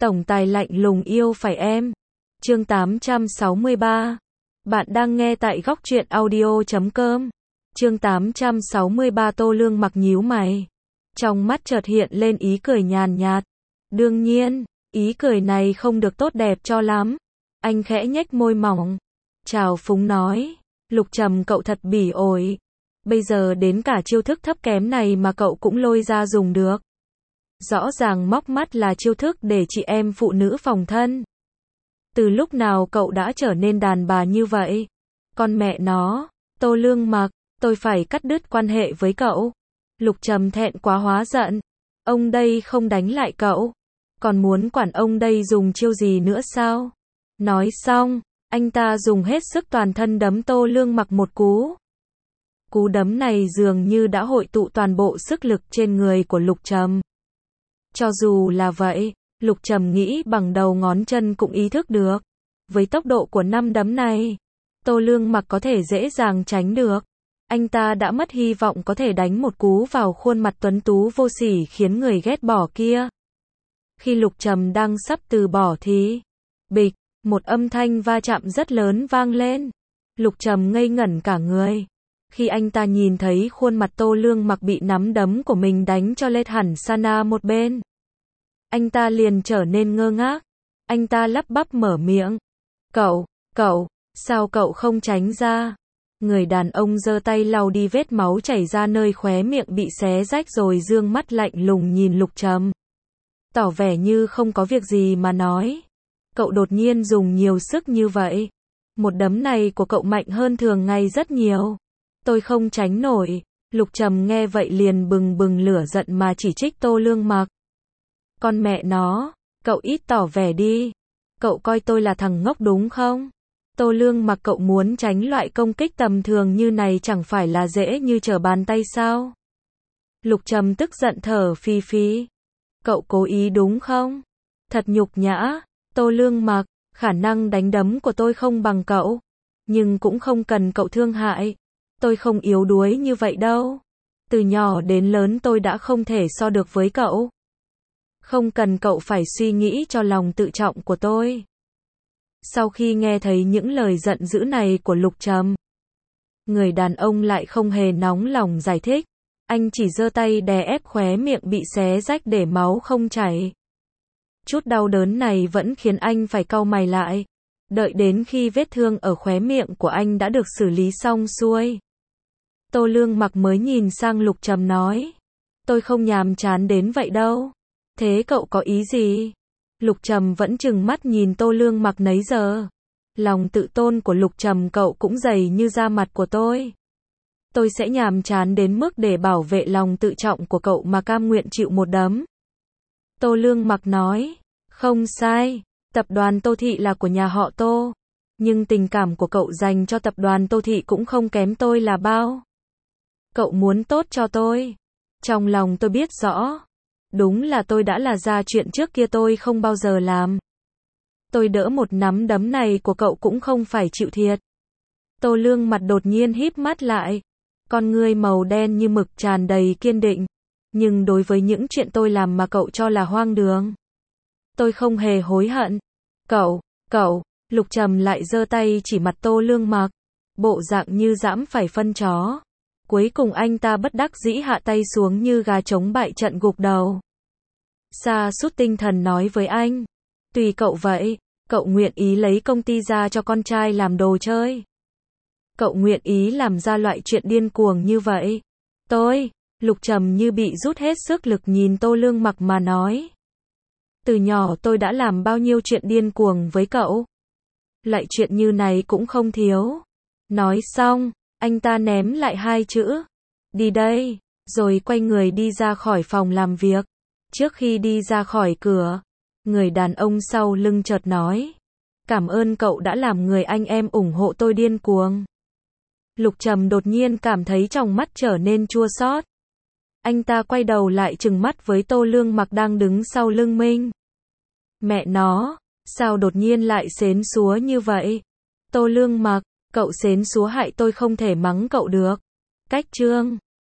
Tổng tài lạnh lùng yêu phải em. Chương 863. Bạn đang nghe tại góc truyện audio.com. Chương 863. Tô Lương Mặc nhíu mày. Trong mắt chợt hiện lên ý cười nhàn nhạt. Đương nhiên, ý cười này không được tốt đẹp cho lắm. Anh khẽ nhếch môi mỏng. Trào phúng nói. Lục Trầm, cậu thật bỉ ổi. Bây giờ đến cả chiêu thức thấp kém này mà cậu cũng lôi ra dùng được. Rõ ràng móc mắt là chiêu thức để chị em phụ nữ phòng thân. Từ lúc nào cậu đã trở nên đàn bà như vậy? Con mẹ nó, Tô Lương Mặc, tôi phải cắt đứt quan hệ với cậu. Lục Trầm thẹn quá hóa giận. Ông đây không đánh lại cậu. Còn muốn quản ông đây dùng chiêu gì nữa sao? Nói xong, anh ta dùng hết sức toàn thân đấm Tô Lương Mặc một cú. Cú đấm này dường như đã hội tụ toàn bộ sức lực trên người của Lục Trầm. Cho dù là vậy, Lục Trầm nghĩ bằng đầu ngón chân cũng ý thức được. Với tốc độ của năm đấm này, Tô Lương Mặc có thể dễ dàng tránh được. Anh ta đã mất hy vọng có thể đánh một cú vào khuôn mặt tuấn tú vô sỉ khiến người ghét bỏ kia. Khi Lục Trầm đang sắp từ bỏ thì, bịch, một âm thanh va chạm rất lớn vang lên. Lục Trầm ngây ngẩn cả người. Khi anh ta nhìn thấy khuôn mặt Tô Lương Mặc bị nắm đấm của mình đánh cho lệch hẳn sana một bên, anh ta liền trở nên ngơ ngác. Anh ta lắp bắp mở miệng. Cậu, sao cậu không tránh ra? Người đàn ông giơ tay lau đi vết máu chảy ra nơi khóe miệng bị xé rách rồi dương mắt lạnh lùng nhìn Lục Trầm. Tỏ vẻ như không có việc gì mà nói. Cậu đột nhiên dùng nhiều sức như vậy. Một đấm này của cậu mạnh hơn thường ngày rất nhiều. Tôi không tránh nổi. Lục Trầm nghe vậy liền bừng bừng lửa giận mà chỉ trích Tô Lương Mặc. Con mẹ nó, cậu ít tỏ vẻ đi. Cậu coi tôi là thằng ngốc đúng không? Tô Lương Mặc, cậu muốn tránh loại công kích tầm thường như này chẳng phải là dễ như trở bàn tay sao? Lục Trầm tức giận thở phì phì. Cậu cố ý đúng không? Thật nhục nhã. Tô Lương Mặc, khả năng đánh đấm của tôi không bằng cậu. Nhưng cũng không cần cậu thương hại. Tôi không yếu đuối như vậy đâu. Từ nhỏ đến lớn tôi đã không thể so được với cậu. Không cần cậu phải suy nghĩ cho lòng tự trọng của tôi. Sau khi nghe thấy những lời giận dữ này của Lục Trầm, người đàn ông lại không hề nóng lòng giải thích. Anh chỉ giơ tay đè ép khóe miệng bị xé rách để máu không chảy. Chút đau đớn này vẫn khiến anh phải cau mày lại. Đợi đến khi vết thương ở khóe miệng của anh đã được xử lý xong xuôi, Tô Lương Mặc mới nhìn sang Lục Trầm nói. Tôi không nhàm chán đến vậy đâu. Thế cậu có ý gì? Lục Trầm vẫn trừng mắt nhìn Tô Lương Mặc nấy giờ. Lòng tự tôn của Lục Trầm cậu cũng dày như da mặt của tôi. Tôi sẽ nhàm chán đến mức để bảo vệ lòng tự trọng của cậu mà cam nguyện chịu một đấm. Tô Lương Mặc nói. Không sai, tập đoàn Tô Thị là của nhà họ Tô. Nhưng tình cảm của cậu dành cho tập đoàn Tô Thị cũng không kém tôi là bao. Cậu muốn tốt cho tôi. Trong lòng tôi biết rõ. Đúng là tôi đã là ra chuyện trước kia tôi không bao giờ làm. Tôi đỡ một nắm đấm này của cậu cũng không phải chịu thiệt. Tô Lương Mặt đột nhiên híp mắt lại. Con ngươi màu đen như mực tràn đầy kiên định. Nhưng đối với những chuyện tôi làm mà cậu cho là hoang đường, tôi không hề hối hận. Cậu, Lục Trầm lại giơ tay chỉ mặt Tô Lương Mặc. Bộ dạng như dãm phải phân chó. Cuối cùng anh ta bất đắc dĩ hạ tay xuống như gà trống bại trận gục đầu. Sa sút tinh thần nói với anh. Tùy cậu vậy, cậu nguyện ý lấy công ty ra cho con trai làm đồ chơi. Cậu nguyện ý làm ra loại chuyện điên cuồng như vậy. Lục Trầm như bị rút hết sức lực nhìn Tô Lương Mặc mà nói. Từ nhỏ tôi đã làm bao nhiêu chuyện điên cuồng với cậu. Loại chuyện như này cũng không thiếu. Nói xong, anh ta ném lại hai chữ. Đi đây, rồi quay người đi ra khỏi phòng làm việc. Trước khi đi ra khỏi cửa, người đàn ông sau lưng chợt nói. Cảm ơn cậu đã làm người anh em ủng hộ tôi điên cuồng. Lục Trầm đột nhiên cảm thấy trong mắt trở nên chua xót. Anh ta quay đầu lại trừng mắt với Tô Lương Mặc đang đứng sau lưng mình. Mẹ nó, sao đột nhiên lại xến xúa như vậy? Tô Lương Mặc, cậu xến xúa hại tôi không thể mắng cậu được. Cách chương